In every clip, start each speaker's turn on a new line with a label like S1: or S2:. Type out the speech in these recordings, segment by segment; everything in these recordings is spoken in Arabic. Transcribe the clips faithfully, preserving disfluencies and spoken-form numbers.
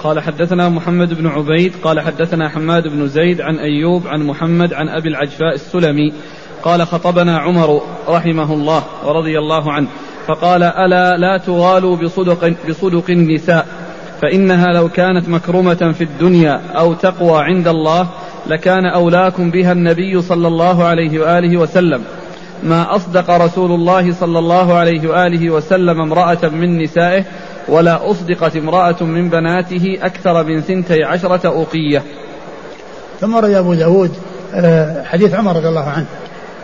S1: قال حدثنا محمد بن عبيد قال حدثنا حماد بن زيد عن أيوب عن محمد عن أبي العجفاء السلمي قال خطبنا عمر رحمه الله ورضي الله عنه فقال ألا لا تغالوا بصدق, بصدق النساء فإنها لو كانت مكرمة في الدنيا أو تقوى عند الله لكان أولاكم بها النبي صلى الله عليه وآله وسلم ما أصدق رسول الله صلى الله عليه وآله وسلم امرأة من نسائه ولا أصدقت امرأة من بناته أكثر من ثنتي عشرة أوقية.
S2: ثم روى أبو داود حديث عمر رضي الله عنه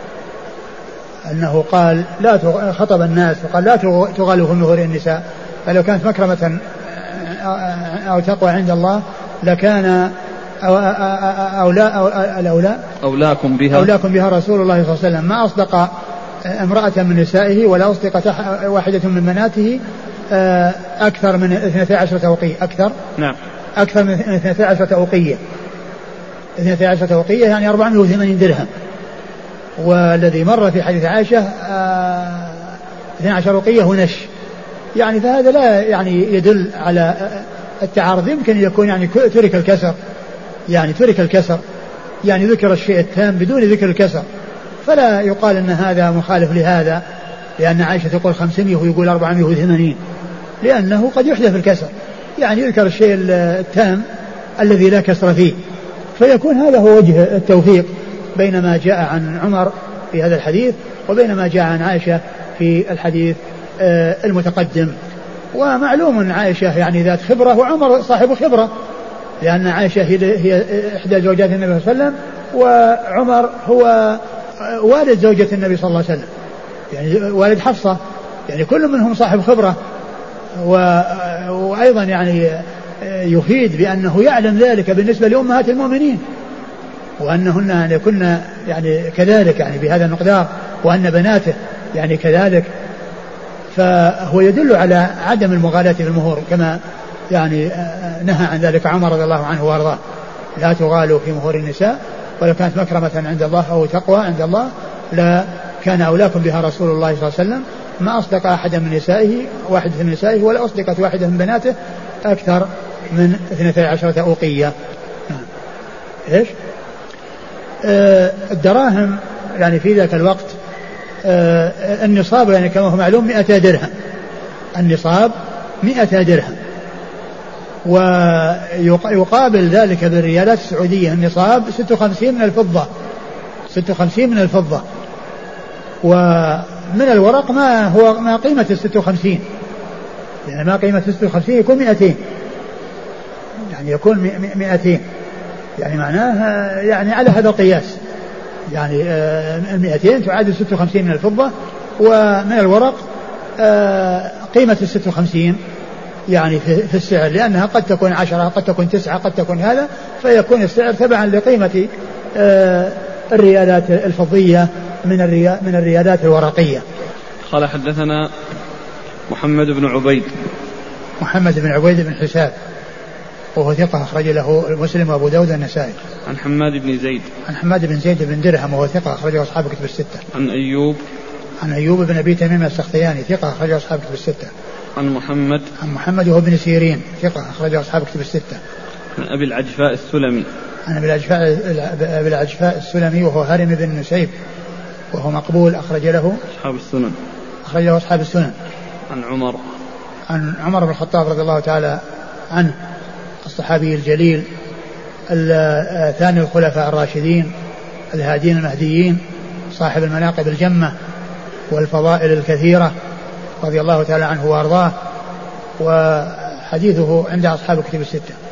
S2: أنه قال لا خطب الناس وقال لا تغالوا في مهور النساء فلو كانت مكرمة أو تقوى عند الله لكان أو أولا أو الأولى
S1: أولاكم بها
S2: أولاكم بها رسول الله صلى الله عليه وسلم ما أصدق امرأة من نسائه ولا أصدقت واحدة من بناته أكثر من اثنتي عشرة أوقية أكثر
S1: نعم
S2: أكثر من اثنتي عشرة أوقية اثنتي عشرة أوقية يعني أربعمائة وثمانين درهم. والذي مر في حديث عائشة اثنتي عشرة أوقية ونش يعني فهذا لا يعني يدل على التعارض. يمكن يكون يعني ترك الكسر يعني ترك الكسر يعني ذكر الشيء التام بدون ذكر الكسر فلا يقال أن هذا مخالف لهذا لأن عائشة تقول خمسمائة ويقول أربعمائة وثمانين لأنه قد يحدث الكسر يعني يذكر الشيء التام الذي لا كسر فيه فيكون هذا هو وجه التوفيق بين ما جاء عن عمر في هذا الحديث وبين ما جاء عن عائشة في الحديث المتقدم. ومعلوم عائشة يعني ذات خبرة وعمر صاحب خبرة لأن عائشة هي إحدى زوجات النبي صلى الله عليه وسلم وعمر هو والد زوجة النبي صلى الله عليه وسلم يعني والد حفصة يعني كل منهم صاحب خبرة وأيضا يعني يفيد بأنه يعلم ذلك بالنسبة لأمهات المؤمنين وأنهن يعني كنا يعني كذلك يعني بهذا المقدار وأن بناته يعني كذلك فهو يدل على عدم المغالاة في المهور كما يعني نهى عن ذلك عمر رضي الله عنه وارضاه لا تغالوا في مهور النساء ولو كانت مكرمة عند الله أو تقوى عند الله لا كان أولاكم بها رسول الله صلى الله عليه وسلم ما أصدق أحد من نسائه واحد من نسائه ولا أصدقت واحدة من بناته أكثر من اثنتي عشرة أوقية. إيش آه الدراهم يعني في ذاك الوقت آه النصاب يعني كما هو معلوم مئة درهم النصاب مئة درهم ويقابل ذلك بالريالات السعودية النصاب ستة وخمسين من الفضة ستة وخمسين من الفضة ومن الورق ما هو ما قيمة الستة وخمسين يعني ما قيمة الستة وخمسين يكون مئتين يعني يكون مئتين يعني معناه يعني على هذا القياس يعني المئتين تعادل ستة وخمسين من الفضة ومن الورق قيمة الستة وخمسين يعني في السعر لأنها قد تكون عشرة قد تكون تسعة قد تكون هذا فيكون السعر تبعا لقيمة الريالات الفضية من من الريالات الورقية.
S1: قال حدثنا محمد بن عبيد
S2: محمد بن عبيد بن حساب وهو ثقة أخرج له مسلم وأبو داود النسائي.
S1: عن حماد بن زيد
S2: عن حماد بن زيد بن درهم وهو ثقة أخرجه أصحاب كتب الستة.
S1: عن أيوب
S2: عن أيوب بن أبي تميم السختياني ثقة أخرجه أصحاب كتب الستة.
S1: عن محمد
S2: عن محمد وهو ابن سيرين ثقة أخرجه أصحاب كتب الستة.
S1: عن أبي العجفاء السلمي
S2: عن أبي العجفاء أبي العجفاء السلمي وهو هارم بن نسيب وهو مقبول أخرج له أصحاب السنن أخرج له أصحاب السنن.
S1: عن عمر
S2: عن عمر بن الخطاب رضي الله تعالى عنه الصحابي الجليل ثاني الخلفاء الراشدين الهادين المهديين صاحب المناقب الجمة والفضائل الكثيرة رضي الله تعالى عنه وارضاه وحديثه عند أصحاب الكتب الستة.